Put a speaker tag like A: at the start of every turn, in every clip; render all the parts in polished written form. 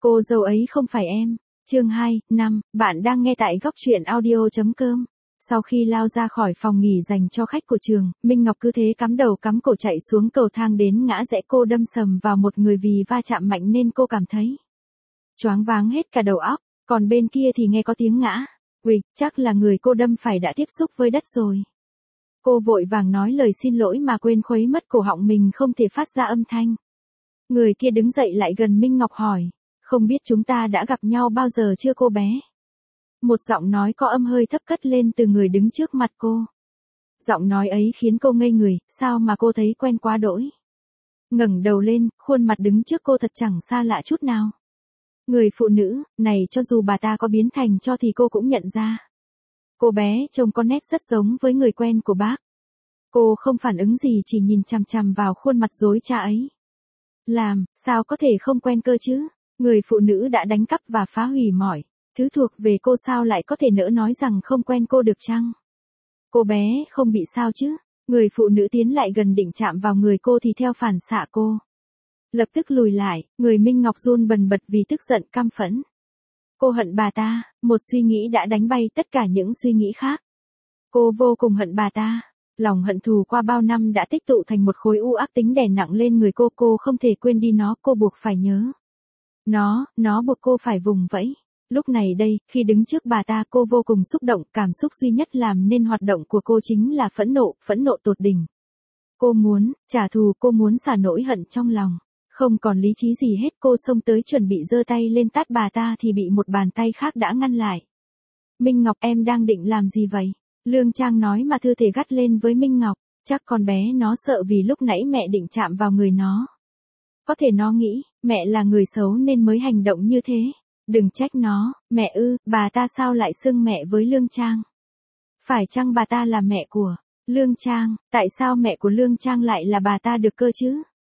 A: Cô dâu ấy không phải em. Chương 2, 5, bạn đang nghe tại góc truyện audio.com. Sau khi lao ra khỏi phòng nghỉ dành cho khách của trường, Minh Ngọc cứ thế cắm đầu cắm cổ chạy xuống cầu thang đến ngã rẽ, cô đâm sầm vào một người vì va chạm mạnh nên cô cảm thấy choáng váng hết cả đầu óc, còn bên kia thì nghe có tiếng ngã. Uịch, chắc là người cô đâm phải đã tiếp xúc với đất rồi. Cô vội vàng nói lời xin lỗi mà quên khuấy mất cổ họng mình không thể phát ra âm thanh. Người kia đứng dậy lại gần Minh Ngọc hỏi, không biết chúng ta đã gặp nhau bao giờ chưa cô bé? Một giọng nói có âm hơi thấp cất lên từ người đứng trước mặt cô. Giọng nói ấy khiến cô ngây người, sao mà cô thấy quen quá đỗi. Ngẩng đầu lên, khuôn mặt đứng trước cô thật chẳng xa lạ chút nào. Người phụ nữ này cho dù bà ta có biến thành tro thì cô cũng nhận ra. Cô bé trông có nét rất giống với người quen của bác. Cô không phản ứng gì, chỉ nhìn chằm chằm vào khuôn mặt dối trá ấy. Sao có thể không quen cơ chứ? Người phụ nữ đã đánh cắp và phá hủy mọi thứ thuộc về cô, sao lại có thể nỡ nói rằng không quen cô được chăng? Cô bé không bị sao chứ? Người phụ nữ tiến lại gần định chạm vào người cô thì theo phản xạ cô lập tức lùi lại, người Minh Ngọc run bần bật vì tức giận căm phẫn. Cô hận bà ta, một suy nghĩ đã đánh bay tất cả những suy nghĩ khác. Cô vô cùng hận bà ta. Lòng hận thù qua bao năm đã tích tụ thành một khối u ác tính đè nặng lên người cô không thể quên đi nó, cô buộc phải nhớ. Nó buộc cô phải vùng vẫy. Lúc này đây, khi đứng trước bà ta cô vô cùng xúc động, cảm xúc duy nhất làm nên hoạt động của cô chính là phẫn nộ tột đỉnh. Cô muốn trả thù, cô muốn xả nỗi hận trong lòng. Không còn lý trí gì hết, cô xông tới chuẩn bị giơ tay lên tát bà ta thì bị một bàn tay khác đã ngăn lại. Minh Ngọc, em đang định làm gì vậy? Lương Trang nói mà thư thể gắt lên với Minh Ngọc, chắc con bé nó sợ vì lúc nãy mẹ định chạm vào người nó. Có thể nó nghĩ, mẹ là người xấu nên mới hành động như thế. Đừng trách nó, mẹ ư, bà ta sao lại xưng mẹ với Lương Trang? Phải chăng bà ta là mẹ của Lương Trang, tại sao mẹ của Lương Trang lại là bà ta được cơ chứ?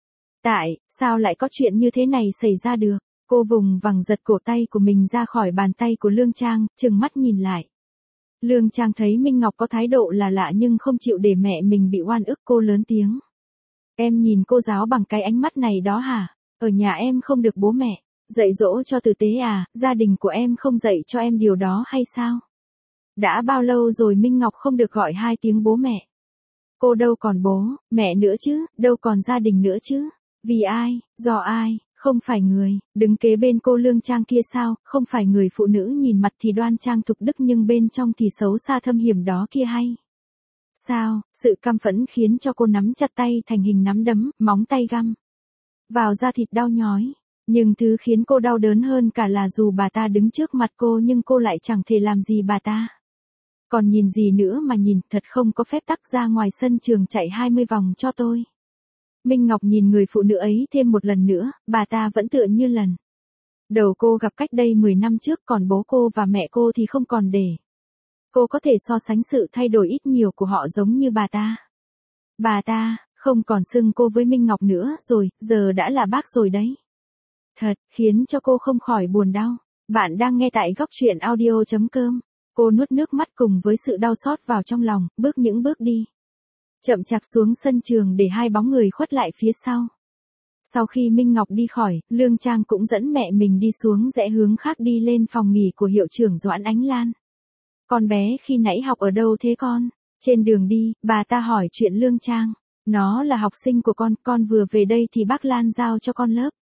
A: Sao lại có chuyện như thế này xảy ra được? Cô vùng vằng giật cổ tay của mình ra khỏi bàn tay của Lương Trang, trừng mắt nhìn lại. Lương Trang thấy Minh Ngọc có thái độ là lạ nhưng không chịu để mẹ mình bị oan ức, cô lớn tiếng. Em nhìn cô giáo bằng cái ánh mắt này đó hả? Ở nhà em không được bố mẹ dạy dỗ cho tử tế à? Gia đình của em không dạy cho em điều đó hay sao? Đã bao lâu rồi Minh Ngọc không được gọi 2 tiếng bố mẹ? Cô đâu còn bố mẹ nữa chứ, đâu còn gia đình nữa chứ? Vì ai, do ai? Không phải người đứng kế bên cô Lương Trang kia sao? Không phải người phụ nữ nhìn mặt thì đoan trang thục đức nhưng bên trong thì xấu xa thâm hiểm đó kia hay? Sao? Sự căm phẫn khiến cho cô nắm chặt tay thành hình nắm đấm, móng tay găm vào da thịt đau nhói. Nhưng thứ khiến cô đau đớn hơn cả là dù bà ta đứng trước mặt cô nhưng cô lại chẳng thể làm gì bà ta. Còn nhìn gì nữa mà nhìn, thật không có phép tắc, ra ngoài sân trường chạy 20 vòng cho tôi. Minh Ngọc nhìn người phụ nữ ấy thêm một lần nữa, bà ta vẫn tựa như lần đầu cô gặp cách đây 10 năm trước, còn bố cô và mẹ cô thì không còn để cô có thể so sánh sự thay đổi ít nhiều của họ giống như bà ta. Bà ta không còn xưng cô với Minh Ngọc nữa rồi, giờ đã là bác rồi đấy. Thật, khiến cho cô không khỏi buồn đau. Bạn đang nghe tại góc truyện audio.com. Cô nuốt nước mắt cùng với sự đau xót vào trong lòng, bước những bước đi chậm chạp xuống sân trường để 2 bóng người khuất lại phía sau. Sau khi Minh Ngọc đi khỏi, Lương Trang cũng dẫn mẹ mình đi xuống rẽ hướng khác đi lên phòng nghỉ của hiệu trưởng Doãn Ánh Lan. Con bé khi nãy học ở đâu thế con? Trên đường đi, bà ta hỏi chuyện Lương Trang. Nó là học sinh của con vừa về đây thì bác Lan giao cho con lớp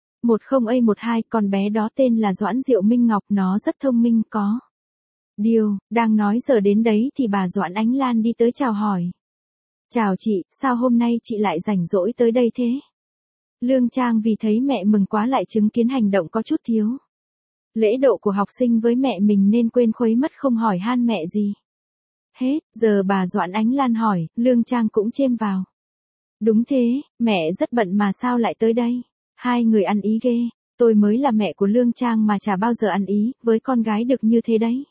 A: 10A12, con bé đó tên là Doãn Diệu Minh Ngọc, nó rất thông minh, có điều, đang nói giờ đến đấy thì bà Doãn Ánh Lan đi tới chào hỏi. Chào chị, sao hôm nay chị lại rảnh rỗi tới đây thế? Lương Trang vì thấy mẹ mừng quá lại chứng kiến hành động có chút thiếu lễ độ của học sinh với mẹ mình nên quên khuấy mất không hỏi han mẹ gì hết. Giờ bà Doãn Ánh Lan hỏi, Lương Trang cũng chêm vào. Đúng thế, mẹ rất bận mà sao lại tới đây? 2 người ăn ý ghê, tôi mới là mẹ của Lương Trang mà chả bao giờ ăn ý với con gái được như thế đấy.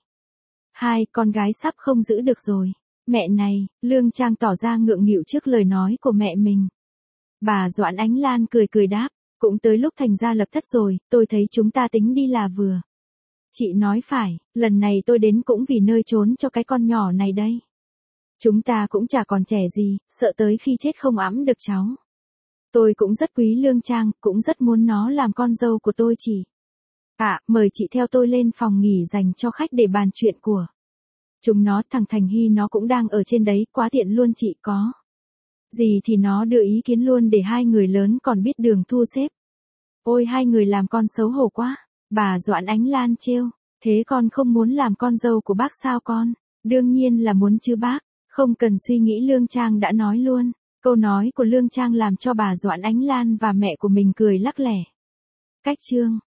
A: 2 con gái sắp không giữ được rồi. Mẹ này, Lương Trang tỏ ra ngượng nghịu trước lời nói của mẹ mình. Bà Doãn Ánh Lan cười đáp, cũng tới lúc thành ra lập thất rồi, tôi thấy chúng ta tính đi là vừa. Chị nói phải, lần này tôi đến cũng vì nơi trốn cho cái con nhỏ này đây. Chúng ta cũng chả còn trẻ gì, sợ tới khi chết không ẵm được cháu. Tôi cũng rất quý Lương Trang, cũng rất muốn nó làm con dâu của tôi chỉ Mời chị theo tôi lên phòng nghỉ dành cho khách để bàn chuyện của chúng nó. Thằng Thành Hy nó cũng đang ở trên đấy, quá tiện luôn, chị có gì thì nó đưa ý kiến luôn để hai người lớn còn biết đường thu xếp. Ôi hai người làm con xấu hổ quá. Bà Doãn Ánh Lan trêu. Thế con không muốn làm con dâu của bác sao con? Đương nhiên là muốn chứ bác. Không cần suy nghĩ, Lương Trang đã nói luôn. Câu nói của Lương Trang làm cho bà Doãn Ánh Lan và mẹ của mình cười lắc lẻ. Cách chương